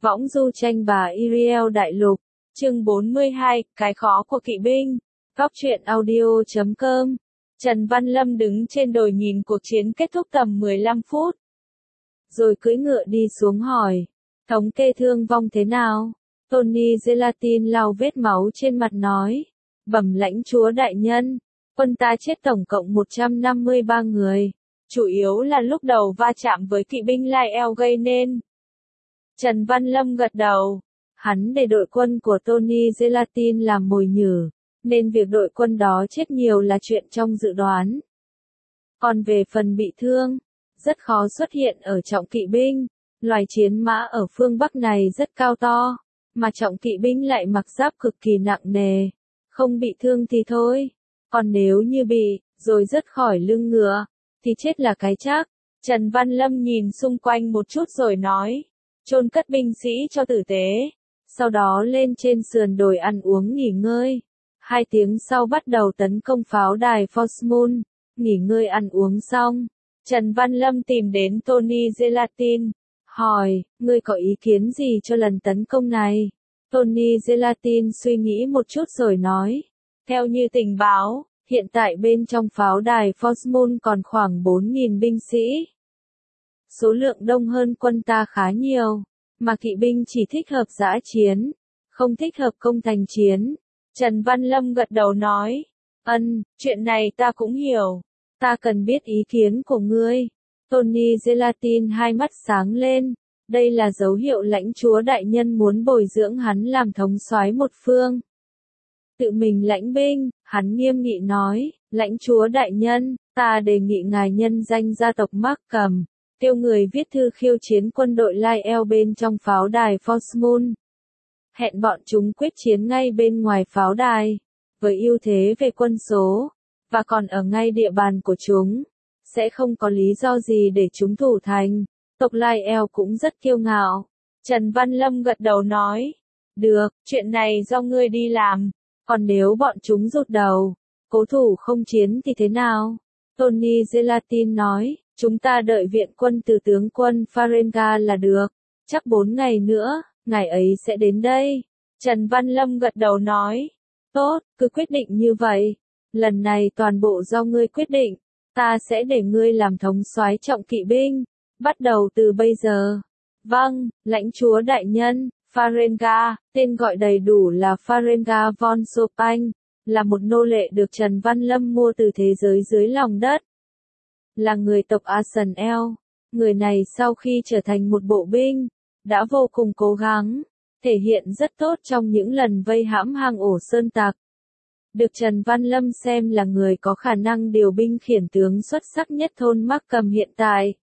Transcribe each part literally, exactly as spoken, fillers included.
Võng du tranh bà Iriel Đại Lục, chương bốn mươi hai, cái khó của kỵ binh. Góc truyện audio chấm com. Trần Văn Lâm đứng trên đồi nhìn cuộc chiến kết thúc tầm mười lăm phút. Rồi cưỡi ngựa đi xuống hỏi, thống kê thương vong thế nào? Tony Gelatin lau vết máu trên mặt nói, bẩm lãnh chúa đại nhân, quân ta chết tổng cộng một trăm năm mươi ba người, chủ yếu là lúc đầu va chạm với kỵ binh Lai El gây nên. Trần Văn Lâm gật đầu, hắn để đội quân của Tony Gelatin làm mồi nhử, nên việc đội quân đó chết nhiều là chuyện trong dự đoán. Còn về phần bị thương, rất khó xuất hiện ở trọng kỵ binh, loài chiến mã ở phương Bắc này rất cao to, mà trọng kỵ binh lại mặc giáp cực kỳ nặng nề, không bị thương thì thôi, còn nếu như bị, rồi rớt khỏi lưng ngựa, thì chết là cái chắc. Trần Văn Lâm nhìn xung quanh một chút rồi nói, chôn cất binh sĩ cho tử tế, sau đó lên trên sườn đồi ăn uống nghỉ ngơi. Hai tiếng sau bắt đầu tấn công pháo đài Forsmoon, nghỉ ngơi ăn uống xong, Trần Văn Lâm tìm đến Tony Gelatin, hỏi, ngươi có ý kiến gì cho lần tấn công này? Tony Gelatin suy nghĩ một chút rồi nói, theo như tình báo, hiện tại bên trong pháo đài Forsmoon còn khoảng bốn nghìn binh sĩ. Số lượng đông hơn quân ta khá nhiều, mà kỵ binh chỉ thích hợp dã chiến, không thích hợp công thành chiến. Trần Văn Lâm gật đầu nói, ân, chuyện này ta cũng hiểu, ta cần biết ý kiến của ngươi. Tony Gelatin hai mắt sáng lên, đây là dấu hiệu lãnh chúa đại nhân muốn bồi dưỡng hắn làm thống soái một phương. Tự mình lãnh binh, hắn nghiêm nghị nói, lãnh chúa đại nhân, ta đề nghị ngài nhân danh gia tộc Markham, tiêu người viết thư khiêu chiến quân đội Lai El bên trong pháo đài Forsmoon. Hẹn bọn chúng quyết chiến ngay bên ngoài pháo đài, với ưu thế về quân số, và còn ở ngay địa bàn của chúng, sẽ không có lý do gì để chúng thủ thành. Tộc Lai El cũng rất kiêu ngạo. Trần Văn Lâm gật đầu nói, được, chuyện này do ngươi đi làm, còn nếu bọn chúng rụt đầu, cố thủ không chiến thì thế nào? Tony Gelatin nói, chúng ta đợi viện quân từ tướng quân Farenga là được, chắc bốn ngày nữa, ngày ấy sẽ đến đây. Trần Văn Lâm gật đầu nói, tốt, cứ quyết định như vậy, lần này toàn bộ do ngươi quyết định, ta sẽ để ngươi làm thống soái trọng kỵ binh, bắt đầu từ bây giờ. Vâng, lãnh chúa đại nhân. Farenga, tên gọi đầy đủ là Farenga von Chopin, là một nô lệ được Trần Văn Lâm mua từ thế giới dưới lòng đất. Là người tộc Arsenal, người này sau khi trở thành một bộ binh, đã vô cùng cố gắng, thể hiện rất tốt trong những lần vây hãm hang ổ sơn tặc. Được Trần Văn Lâm xem là người có khả năng điều binh khiển tướng xuất sắc nhất thôn Markham hiện tại.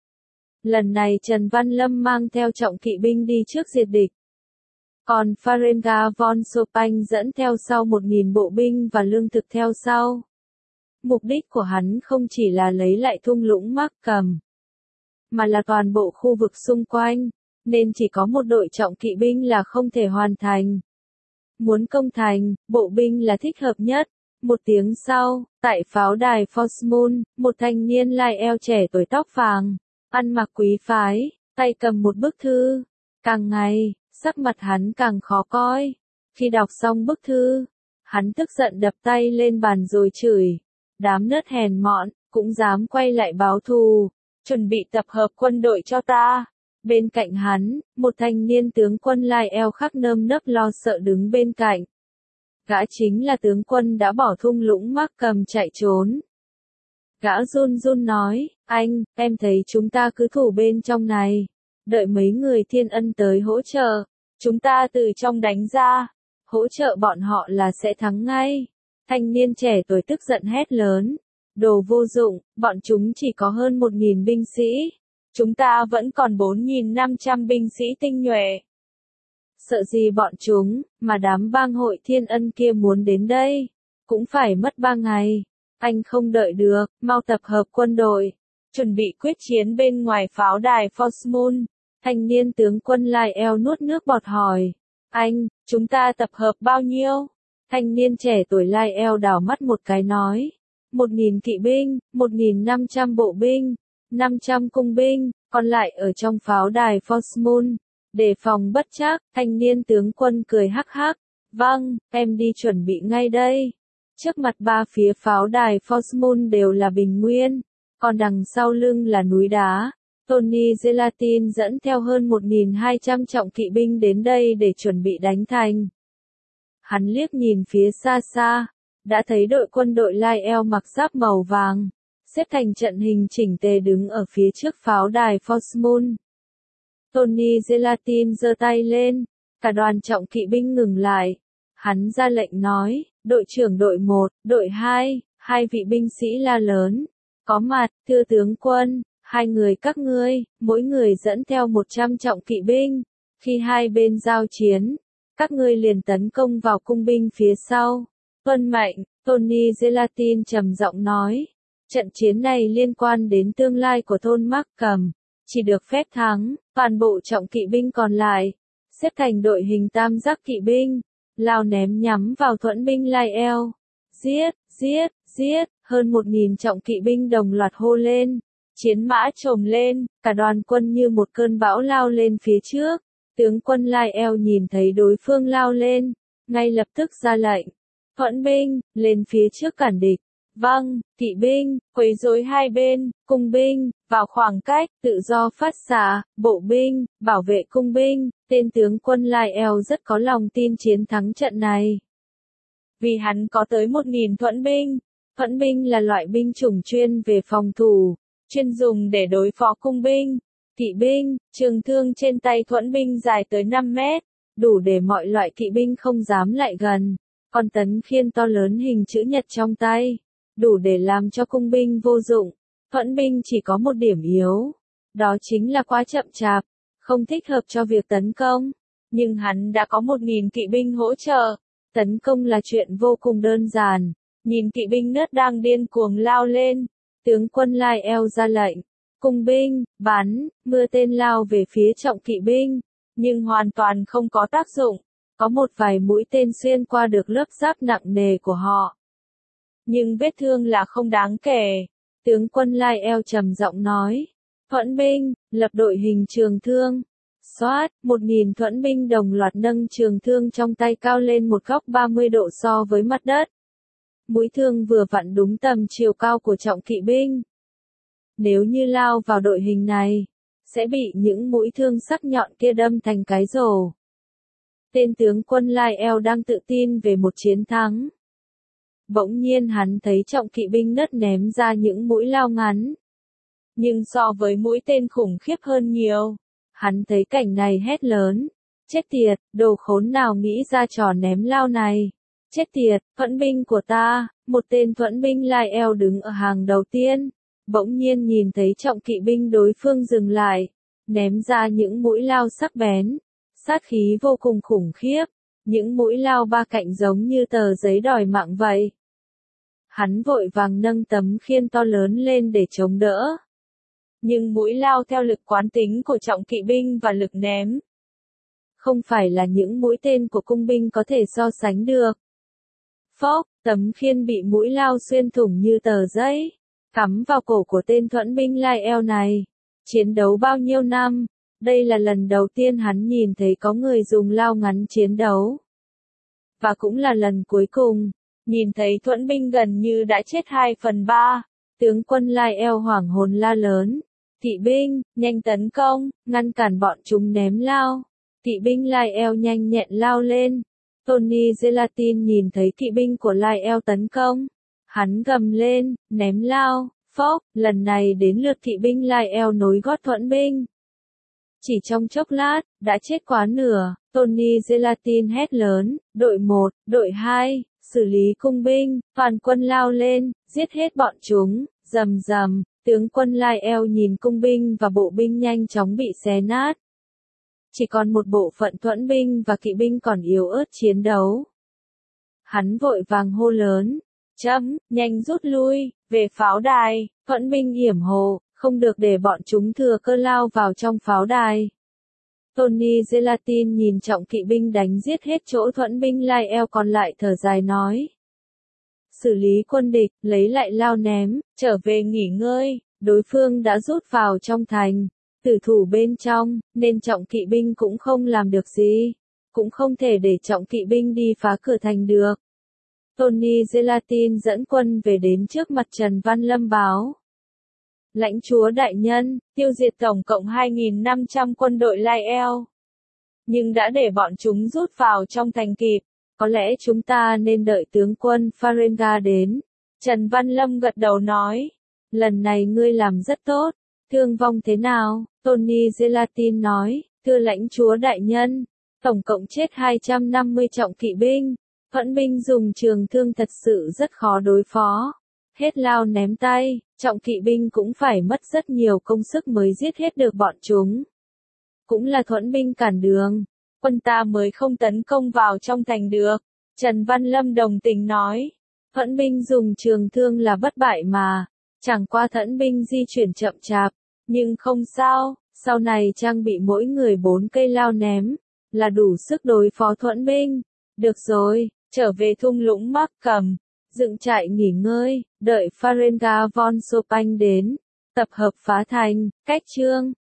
Lần này Trần Văn Lâm mang theo trọng kỵ binh đi trước diệt địch. Còn Farenga von Chopin dẫn theo sau một nghìn bộ binh và lương thực theo sau. Mục đích của hắn không chỉ là lấy lại thung lũng Markham, mà là toàn bộ khu vực xung quanh, nên chỉ có một đội trọng kỵ binh là không thể hoàn thành. Muốn công thành, bộ binh là thích hợp nhất. Một tiếng sau, tại pháo đài Forsmoon, một thanh niên Lai El trẻ tuổi tóc vàng, ăn mặc quý phái, tay cầm một bức thư. Càng ngày, sắc mặt hắn càng khó coi. Khi đọc xong bức thư, hắn tức giận đập tay lên bàn rồi chửi, đám nớt hèn mọn, cũng dám quay lại báo thù, chuẩn bị tập hợp quân đội cho ta. Bên cạnh hắn, một thanh niên tướng quân Lai El khác nơm nớp lo sợ đứng bên cạnh. Gã chính là tướng quân đã bỏ thung lũng Markham chạy trốn. Gã run run nói, anh, em thấy chúng ta cứ thủ bên trong này, đợi mấy người thiên ân tới hỗ trợ, chúng ta từ trong đánh ra, hỗ trợ bọn họ là sẽ thắng ngay. Thanh niên trẻ tuổi tức giận hét lớn, đồ vô dụng, bọn chúng chỉ có hơn một nghìn binh sĩ, chúng ta vẫn còn bốn nghìn năm trăm binh sĩ tinh nhuệ. Sợ gì bọn chúng, mà đám bang hội thiên ân kia muốn đến đây, cũng phải mất ba ngày. Anh không đợi được, mau tập hợp quân đội, chuẩn bị quyết chiến bên ngoài pháo đài Forsmoon. Thanh niên tướng quân Lai El nuốt nước bọt hỏi, anh, chúng ta tập hợp bao nhiêu? Thanh niên trẻ tuổi Lai El đảo mắt một cái nói, một nghìn kỵ binh, một nghìn năm trăm bộ binh, năm trăm cung binh, còn lại ở trong pháo đài Forsmoon. Đề phòng bất trắc, thanh niên tướng quân cười hắc hắc. Vâng, em đi chuẩn bị ngay đây. Trước mặt ba phía pháo đài Forsmoon đều là bình nguyên, còn đằng sau lưng là núi đá. Tony Gelatin dẫn theo hơn một nghìn hai trăm trọng kỵ binh đến đây để chuẩn bị đánh thành. Hắn liếc nhìn phía xa xa, đã thấy đội quân đội Lyle mặc giáp màu vàng, xếp thành trận hình chỉnh tề đứng ở phía trước pháo đài Forsmoon. Tony Gelatin giơ tay lên, cả đoàn trọng kỵ binh ngừng lại. Hắn ra lệnh nói, đội trưởng đội một, đội hai, hai vị binh sĩ la lớn. Có mặt, thưa tướng quân, hai người các ngươi, mỗi người dẫn theo một trăm trọng kỵ binh. Khi hai bên giao chiến, các ngươi liền tấn công vào cung binh phía sau. Tuân mệnh, Tony Gelatin trầm giọng nói. Trận chiến này liên quan đến tương lai của thôn Markham, chỉ được phép thắng. Toàn bộ trọng kỵ binh còn lại, xếp thành đội hình tam giác kỵ binh, lao ném nhắm vào thuẫn binh Lyle. Giết, giết, giết, hơn một nghìn trọng kỵ binh đồng loạt hô lên. Chiến mã trồm lên, cả đoàn quân như một cơn bão lao lên phía trước. Tướng quân Lyle nhìn thấy đối phương lao lên, ngay lập tức ra lệnh. Thuẫn binh, lên phía trước cản địch. Vâng, kỵ binh, quấy rối hai bên, cung binh, vào khoảng cách, tự do phát xạ, bộ binh, bảo vệ cung binh. Tên tướng quân Lyle rất có lòng tin chiến thắng trận này. Vì hắn có tới một nghìn thuẫn binh. Thuẫn binh là loại binh chủng chuyên về phòng thủ, chuyên dùng để đối phó cung binh. Kỵ binh, trường thương trên tay thuẫn binh dài tới năm mét, đủ để mọi loại kỵ binh không dám lại gần. Còn tấn khiên to lớn hình chữ nhật trong tay, đủ để làm cho cung binh vô dụng. Thuẫn binh chỉ có một điểm yếu, đó chính là quá chậm chạp, không thích hợp cho việc tấn công. Nhưng hắn đã có một nghìn kỵ binh hỗ trợ, tấn công là chuyện vô cùng đơn giản. Nhìn kỵ binh nớt đang điên cuồng lao lên, tướng quân Lyle ra lệnh. Cung binh, bắn, mưa tên lao về phía trọng kỵ binh, nhưng hoàn toàn không có tác dụng. Có một vài mũi tên xuyên qua được lớp giáp nặng nề của họ. Nhưng vết thương là không đáng kể. Tướng quân Lyle trầm giọng nói. Thuẫn binh, lập đội hình trường thương. Xoát, một nghìn thuẫn binh đồng loạt nâng trường thương trong tay cao lên một góc ba mươi độ so với mặt đất. Mũi thương vừa vặn đúng tầm chiều cao của trọng kỵ binh. Nếu như lao vào đội hình này, sẽ bị những mũi thương sắc nhọn kia đâm thành cái rổ. Tên tướng quân Lyle đang tự tin về một chiến thắng. Bỗng nhiên hắn thấy trọng kỵ binh nớt ném ra những mũi lao ngắn. Nhưng so với mũi tên khủng khiếp hơn nhiều. Hắn thấy cảnh này hét lớn. Chết tiệt, đồ khốn nào nghĩ ra trò ném lao này. Chết tiệt, thuẫn binh của ta. Một tên thuẫn binh Lyle đứng ở hàng đầu tiên. Bỗng nhiên nhìn thấy trọng kỵ binh đối phương dừng lại. Ném ra những mũi lao sắc bén. Sát khí vô cùng khủng khiếp. Những mũi lao ba cạnh giống như tờ giấy đòi mạng vậy. Hắn vội vàng nâng tấm khiên to lớn lên để chống đỡ. Nhưng mũi lao theo lực quán tính của trọng kỵ binh và lực ném. Không phải là những mũi tên của cung binh có thể so sánh được. Phốc, tấm khiên bị mũi lao xuyên thủng như tờ giấy. Cắm vào cổ của tên thuẫn binh Lyle này. Chiến đấu bao nhiêu năm, đây là lần đầu tiên hắn nhìn thấy có người dùng lao ngắn chiến đấu. Và cũng là lần cuối cùng, nhìn thấy thuẫn binh gần như đã chết hai phần ba. Tướng quân Lyle hoảng hồn la lớn. Kỵ binh, nhanh tấn công, ngăn cản bọn chúng ném lao. Kỵ binh Lyle nhanh nhẹn lao lên. Tony Gelatin nhìn thấy kỵ binh của Lyle tấn công. Hắn gầm lên, ném lao, phốc, lần này đến lượt kỵ binh Lyle nối gót thuẫn binh. Chỉ trong chốc lát, đã chết quá nửa, Tony Gelatin hét lớn, đội một, đội hai, xử lý cung binh, toàn quân lao lên, giết hết bọn chúng, rầm rầm, tướng quân Lyle nhìn cung binh và bộ binh nhanh chóng bị xé nát. Chỉ còn một bộ phận thuẫn binh và kỵ binh còn yếu ớt chiến đấu. Hắn vội vàng hô lớn, chấm, nhanh rút lui, về pháo đài, thuẫn binh yểm hộ, không được để bọn chúng thừa cơ lao vào trong pháo đài. Tony Gelatin nhìn trọng kỵ binh đánh giết hết chỗ thuẫn binh Lyle còn lại thở dài nói. Xử lý quân địch, lấy lại lao ném, trở về nghỉ ngơi, đối phương đã rút vào trong thành. Tử thủ bên trong, nên trọng kỵ binh cũng không làm được gì. Cũng không thể để trọng kỵ binh đi phá cửa thành được. Tony Gelatin dẫn quân về đến trước mặt Trần Văn Lâm báo. Lãnh chúa đại nhân, tiêu diệt tổng cộng hai nghìn năm trăm quân đội Lai Eo. Nhưng đã để bọn chúng rút vào trong thành kịp. Có lẽ chúng ta nên đợi tướng quân Farenga đến. Trần Văn Lâm gật đầu nói. Lần này ngươi làm rất tốt. Thương vong thế nào? Tony Gelatin nói. Thưa lãnh chúa đại nhân, tổng cộng chết hai trăm năm mươi trọng kỵ binh. Thuẫn binh dùng trường thương thật sự rất khó đối phó. Hết lao ném tay, trọng kỵ binh cũng phải mất rất nhiều công sức mới giết hết được bọn chúng. Cũng là thuẫn binh cản đường, quân ta mới không tấn công vào trong thành được. Trần Văn Lâm đồng tình nói, thuẫn binh dùng trường thương là bất bại mà, chẳng qua thuẫn binh di chuyển chậm chạp, nhưng không sao, sau này trang bị mỗi người bốn cây lao ném, là đủ sức đối phó thuẫn binh. Được rồi, trở về thung lũng Mắc Cầm, dựng trại nghỉ ngơi, đợi Farenga von Chopin đến, tập hợp phá thành, cách chương.